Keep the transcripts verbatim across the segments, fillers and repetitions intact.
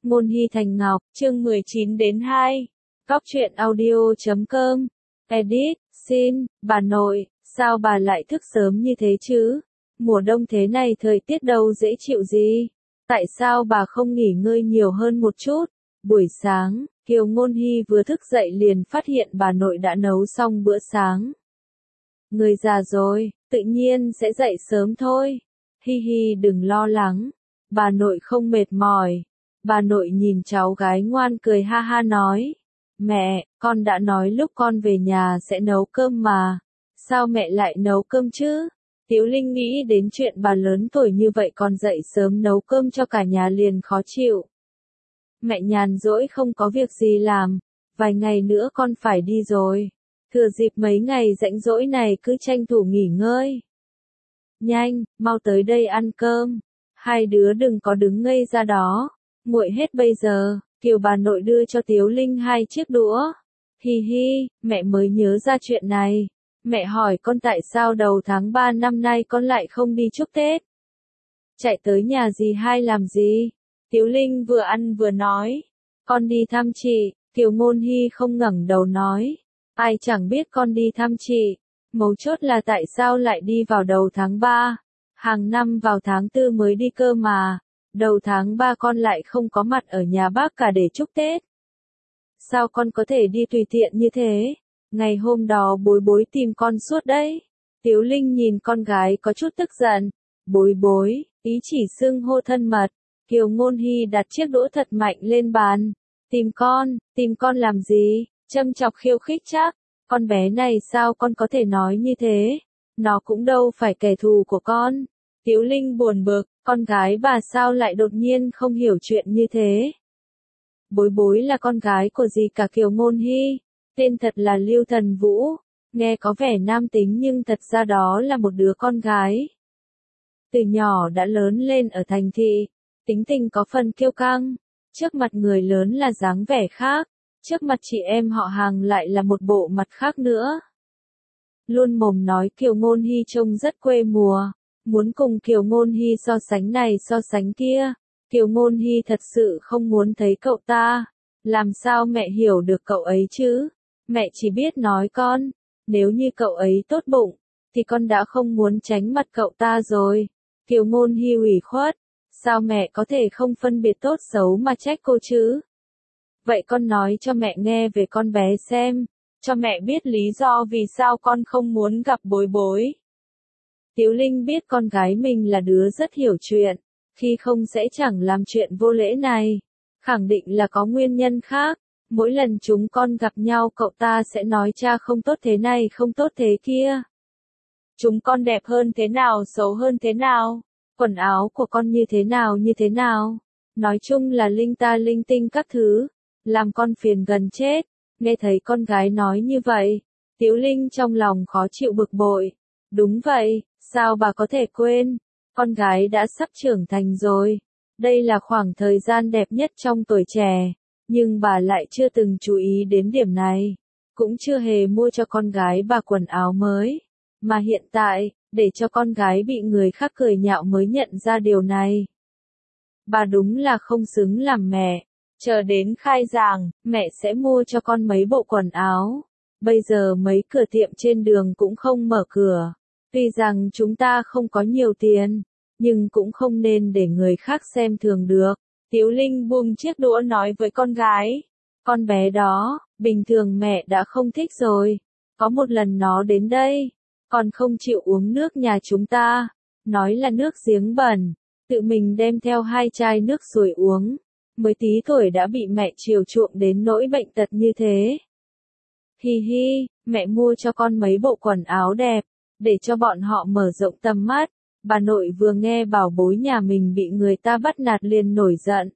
Ngôn Hy Thành Ngọc, chương mười chín đến hai. Góc truyện audio chấm com. Edit, xin, bà nội, sao bà lại thức sớm như thế chứ? Mùa đông thế này thời tiết đâu dễ chịu gì? Tại sao bà không nghỉ ngơi nhiều hơn một chút? Buổi sáng, Kiều Ngôn Hy vừa thức dậy liền phát hiện bà nội đã nấu xong bữa sáng. Người già rồi, tự nhiên sẽ dậy sớm thôi. Hi hi, đừng lo lắng, bà nội không mệt mỏi. Bà nội nhìn cháu gái ngoan cười ha ha nói. Mẹ, con đã nói lúc con về nhà sẽ nấu cơm mà. Sao mẹ lại nấu cơm chứ? Tiếu Linh nghĩ đến chuyện bà lớn tuổi như vậy còn dậy sớm nấu cơm cho cả nhà liền khó chịu. Mẹ nhàn rỗi không có việc gì làm. Vài ngày nữa con phải đi rồi. Thừa dịp mấy ngày rảnh rỗi này cứ tranh thủ nghỉ ngơi. Nhanh, mau tới đây ăn cơm. Hai đứa đừng có đứng ngây ra đó. Nguội hết bây giờ. Kiều bà nội đưa cho Tiếu Linh hai chiếc đũa. Hi hi, mẹ mới nhớ ra chuyện này. Mẹ hỏi con tại sao đầu tháng ba năm nay con lại không đi chúc Tết. Chạy tới nhà dì hai làm gì? Tiếu Linh vừa ăn vừa nói. Con đi thăm chị. Kiều Ngôn Hy không ngẩng đầu nói. Ai chẳng biết con đi thăm chị. Mấu chốt là tại sao lại đi vào đầu tháng ba. Hàng năm vào tháng tư mới đi cơ mà. Đầu tháng ba con lại không có mặt ở nhà bác cả để chúc Tết. Sao con có thể đi tùy tiện như thế? Ngày hôm đó bối bối tìm con suốt đấy. Tiếu Linh nhìn con gái có chút tức giận. Bối bối, ý chỉ xưng hô thân mật. Kiều Ngôn Hy đặt chiếc đũa thật mạnh lên bàn. Tìm con, tìm con làm gì? Châm chọc khiêu khích chắc. Con bé này sao con có thể nói như thế? Nó cũng đâu phải kẻ thù của con. Tiếu Linh buồn bực, con gái bà sao lại đột nhiên không hiểu chuyện như thế. Bối bối là con gái của dì cả Kiều Ngôn Hy, tên thật là Lưu Thần Vũ, nghe có vẻ nam tính nhưng thật ra đó là một đứa con gái. Từ nhỏ đã lớn lên ở thành thị, tính tình có phần kiêu căng, trước mặt người lớn là dáng vẻ khác, trước mặt chị em họ hàng lại là một bộ mặt khác nữa. Luôn mồm nói Kiều Ngôn Hy trông rất quê mùa. Muốn cùng Kiều Ngôn Hy so sánh này so sánh kia. Kiều Ngôn Hy thật sự không muốn thấy cậu ta. Làm sao mẹ hiểu được cậu ấy chứ? Mẹ chỉ biết nói con. Nếu như cậu ấy tốt bụng, thì con đã không muốn tránh mặt cậu ta rồi. Kiều Ngôn Hy ủy khuất. Sao mẹ có thể không phân biệt tốt xấu mà trách cô chứ? Vậy con nói cho mẹ nghe về con bé xem. Cho mẹ biết lý do vì sao con không muốn gặp bối bối. Tiếu Linh biết con gái mình là đứa rất hiểu chuyện, khi không sẽ chẳng làm chuyện vô lễ này. Khẳng định là có nguyên nhân khác, mỗi lần chúng con gặp nhau cậu ta sẽ nói cha không tốt thế này không tốt thế kia. Chúng con đẹp hơn thế nào xấu hơn thế nào, quần áo của con như thế nào như thế nào. Nói chung là linh ta linh tinh các thứ, làm con phiền gần chết. Nghe thấy con gái nói như vậy, Tiếu Linh trong lòng khó chịu bực bội. Đúng vậy. Sao bà có thể quên? Con gái đã sắp trưởng thành rồi. Đây là khoảng thời gian đẹp nhất trong tuổi trẻ. Nhưng bà lại chưa từng chú ý đến điểm này. Cũng chưa hề mua cho con gái bà quần áo mới. Mà hiện tại, để cho con gái bị người khác cười nhạo mới nhận ra điều này. Bà đúng là không xứng làm mẹ. Chờ đến khai giảng, mẹ sẽ mua cho con mấy bộ quần áo. Bây giờ mấy cửa tiệm trên đường cũng không mở cửa. Tuy rằng chúng ta không có nhiều tiền, nhưng cũng không nên để người khác xem thường được. Tiếu Linh buông chiếc đũa nói với con gái. Con bé đó, bình thường mẹ đã không thích rồi. Có một lần nó đến đây, còn không chịu uống nước nhà chúng ta. Nói là nước giếng bẩn, tự mình đem theo hai chai nước rồi uống. Mới tí tuổi đã bị mẹ chiều chuộng đến nỗi bệnh tật như thế. Hi hi, mẹ mua cho con mấy bộ quần áo đẹp. Để cho bọn họ mở rộng tầm mắt. Bà nội vừa nghe bảo bối nhà mình bị người ta bắt nạt liền nổi giận.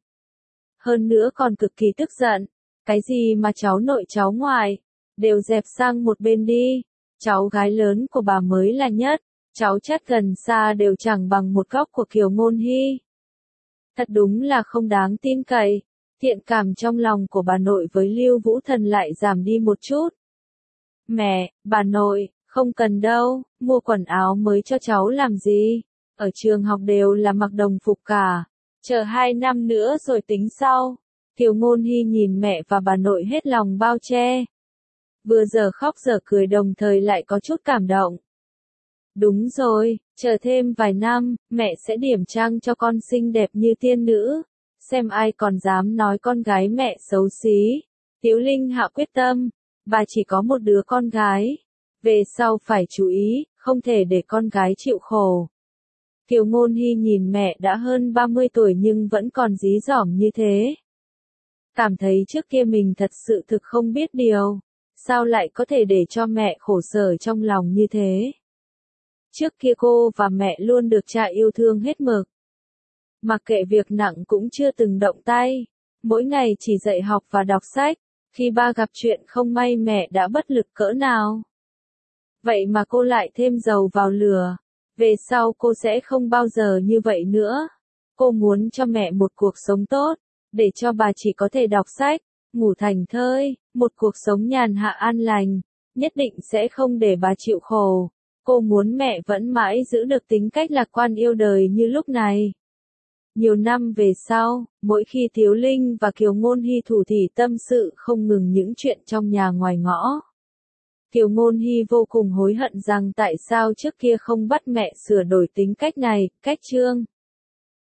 Hơn nữa còn cực kỳ tức giận. Cái gì mà cháu nội cháu ngoại, đều dẹp sang một bên đi. Cháu gái lớn của bà mới là nhất. Cháu chắc gần xa đều chẳng bằng một góc của Kiều Ngôn Hy. Thật đúng là không đáng tin cậy. Thiện cảm trong lòng của bà nội với Lưu Vũ Thần lại giảm đi một chút. Mẹ, bà nội, không cần đâu, mua quần áo mới cho cháu làm gì, ở trường học đều là mặc đồng phục cả, chờ hai năm nữa rồi tính sau. Kiều Ngôn Hy nhìn mẹ và bà nội hết lòng bao che. Vừa giờ khóc giờ cười đồng thời lại có chút cảm động. Đúng rồi, chờ thêm vài năm, mẹ sẽ điểm trang cho con xinh đẹp như tiên nữ. Xem ai còn dám nói con gái mẹ xấu xí. Tiểu Linh hạ quyết tâm, bà chỉ có một đứa con gái. Về sau phải chú ý, không thể để con gái chịu khổ. Kiều Ngôn Hy nhìn mẹ đã hơn ba mươi tuổi nhưng vẫn còn dí dỏm như thế. Cảm thấy trước kia mình thật sự thực không biết điều. Sao lại có thể để cho mẹ khổ sở trong lòng như thế? Trước kia cô và mẹ luôn được cha yêu thương hết mực. Mặc kệ việc nặng cũng chưa từng động tay. Mỗi ngày chỉ dạy học và đọc sách. Khi ba gặp chuyện không may mẹ đã bất lực cỡ nào. Vậy mà cô lại thêm dầu vào lửa. Về sau cô sẽ không bao giờ như vậy nữa. Cô muốn cho mẹ một cuộc sống tốt. Để cho bà chỉ có thể đọc sách, ngủ thảnh thơi, một cuộc sống nhàn hạ an lành. Nhất định sẽ không để bà chịu khổ. Cô muốn mẹ vẫn mãi giữ được tính cách lạc quan yêu đời như lúc này. Nhiều năm về sau, mỗi khi Tiếu Linh và Kiều Ngôn Hy thủ thỉ tâm sự không ngừng những chuyện trong nhà ngoài ngõ. Kiều Ngôn Hy vô cùng hối hận rằng tại sao trước kia không bắt mẹ sửa đổi tính cách này, cách Trương.